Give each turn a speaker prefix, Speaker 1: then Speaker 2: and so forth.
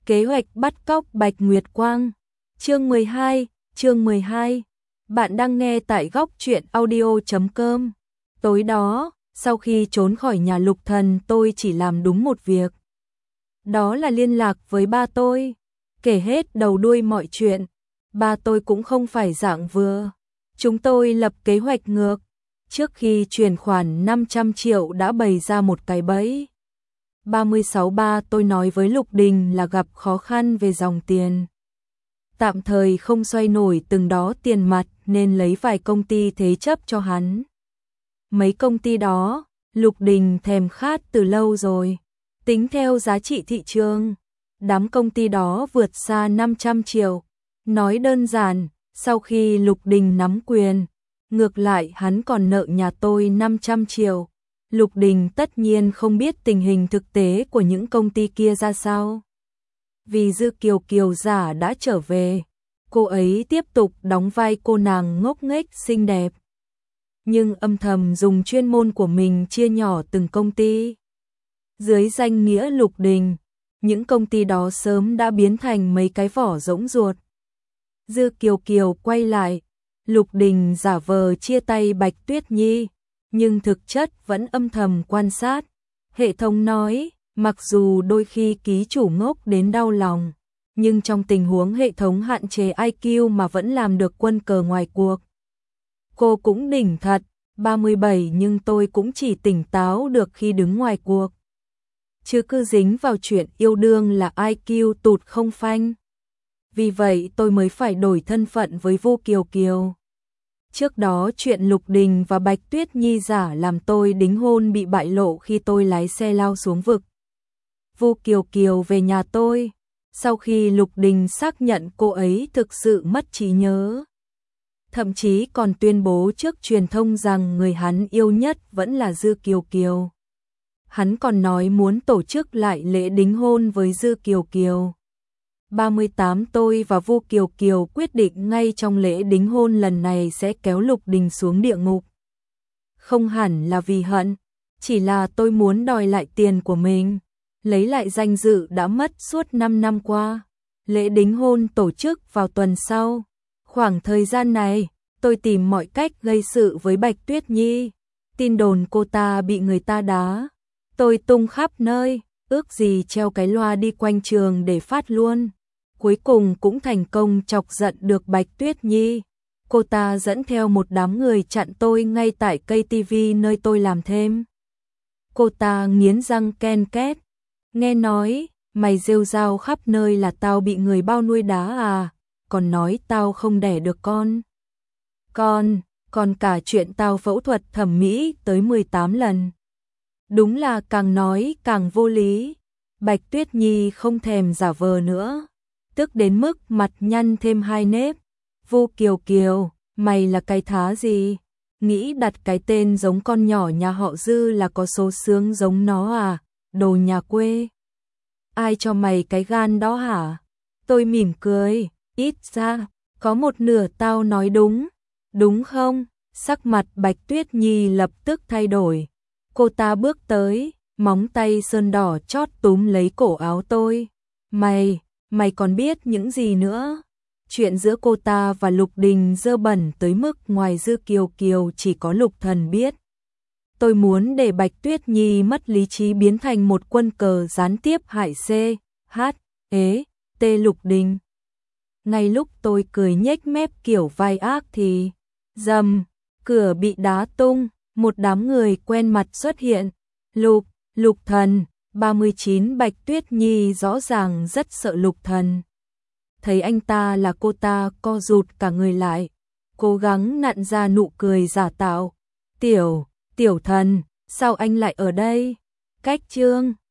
Speaker 1: Kế hoạch bắt cóc Bạch Nguyệt Quang. Chương 12. Bạn đang nghe tại góc truyện audio.com. Tối đó, sau khi trốn khỏi nhà Lục Thần, tôi chỉ làm đúng một việc. Đó là liên lạc với ba tôi, kể hết đầu đuôi mọi chuyện. Ba tôi cũng không phải dạng vừa. Chúng tôi lập kế hoạch ngược. Trước khi chuyển khoản 500 triệu đã bày ra một cái bẫy. 36 tôi nói với Lục Đình là gặp khó khăn về dòng tiền. Tạm thời không xoay nổi từng đó tiền mặt nên lấy vài công ty thế chấp cho hắn. Mấy công ty đó, Lục Đình thèm khát từ lâu rồi. Tính theo giá trị thị trường, đám công ty đó vượt xa 500 triệu. Nói đơn giản, sau khi Lục Đình nắm quyền, ngược lại hắn còn nợ nhà tôi 500 triệu. Lục Đình tất nhiên không biết tình hình thực tế của những công ty kia ra sao. Vì Dư Kiều Kiều giả đã trở về, cô ấy tiếp tục đóng vai cô nàng ngốc nghếch xinh đẹp, nhưng âm thầm dùng chuyên môn của mình chia nhỏ từng công ty. Dưới danh nghĩa Lục Đình, những công ty đó sớm đã biến thành mấy cái vỏ rỗng ruột. Dư Kiều Kiều quay lại, Lục Đình giả vờ chia tay Bạch Tuyết Nhi, nhưng thực chất vẫn âm thầm quan sát. Hệ thống nói, mặc dù đôi khi ký chủ ngốc đến đau lòng, nhưng trong tình huống hệ thống hạn chế IQ mà vẫn làm được quân cờ ngoài cuộc. Cô cũng đỉnh thật, 37 nhưng tôi cũng chỉ tỉnh táo được khi đứng ngoài cuộc. Chứ cứ dính vào chuyện yêu đương là IQ tụt không phanh. Vì vậy tôi mới phải đổi thân phận với Vu Kiều Kiều. Trước đó chuyện Lục Đình và Bạch Tuyết Nhi giả làm tôi đính hôn bị bại lộ khi tôi lái xe lao xuống vực. Vu Kiều Kiều về nhà tôi, sau khi Lục Đình xác nhận cô ấy thực sự mất trí nhớ. Thậm chí còn tuyên bố trước truyền thông rằng người hắn yêu nhất vẫn là Dư Kiều Kiều. Hắn còn nói muốn tổ chức lại lễ đính hôn với Dư Kiều Kiều. 38 tôi và Vu Kiều Kiều quyết định ngay trong lễ đính hôn lần này sẽ kéo Lục Đình xuống địa ngục. Không hẳn là vì hận, chỉ là tôi muốn đòi lại tiền của mình, lấy lại danh dự đã mất suốt 5 năm qua. Lễ đính hôn tổ chức vào tuần sau. Khoảng thời gian này, tôi tìm mọi cách gây sự với Bạch Tuyết Nhi. Tin đồn cô ta bị người ta đá, tôi tung khắp nơi, ước gì treo cái loa đi quanh trường để phát luôn. Cuối cùng cũng thành công chọc giận được Bạch Tuyết Nhi. Cô ta dẫn theo một đám người chặn tôi ngay tại cây tivi nơi tôi làm thêm. Cô ta nghiến răng ken két. Nghe nói, mày rêu rao khắp nơi là tao bị người bao nuôi đá à, còn nói tao không đẻ được con. Còn cả chuyện tao phẫu thuật thẩm mỹ tới 18 lần. Đúng là càng nói càng vô lý. Bạch Tuyết Nhi không thèm giả vờ nữa, tức đến mức mặt nhăn thêm 2 nếp. Vu Kiều Kiều, mày là cái thá gì? Nghĩ đặt cái tên giống con nhỏ nhà họ Dư là có số sướng giống nó à? Đồ nhà quê. Ai cho mày cái gan đó hả? Tôi mỉm cười, ít ra, có một nửa tao nói đúng. Đúng không? Sắc mặt Bạch Tuyết Nhi lập tức thay đổi. Cô ta bước tới, móng tay sơn đỏ chót túm lấy cổ áo tôi. Mày còn biết những gì nữa? Chuyện giữa cô ta và Lục Đình dơ bẩn tới mức ngoài Dư Kiều Kiều chỉ có Lục Thần biết. Tôi muốn để Bạch Tuyết Nhi mất lý trí biến thành một quân cờ gián tiếp hại Lục Đình. Ngay lúc tôi cười nhếch mép kiểu vai ác thì rầm, cửa bị đá tung, một đám người quen mặt xuất hiện. Lục Thần, 39. Bạch Tuyết Nhi rõ ràng rất sợ Lục Thần. Thấy anh ta là cô ta co rụt cả người lại, cố gắng nặn ra nụ cười giả tạo. Tiểu Thần, sao anh lại ở đây? Cách chương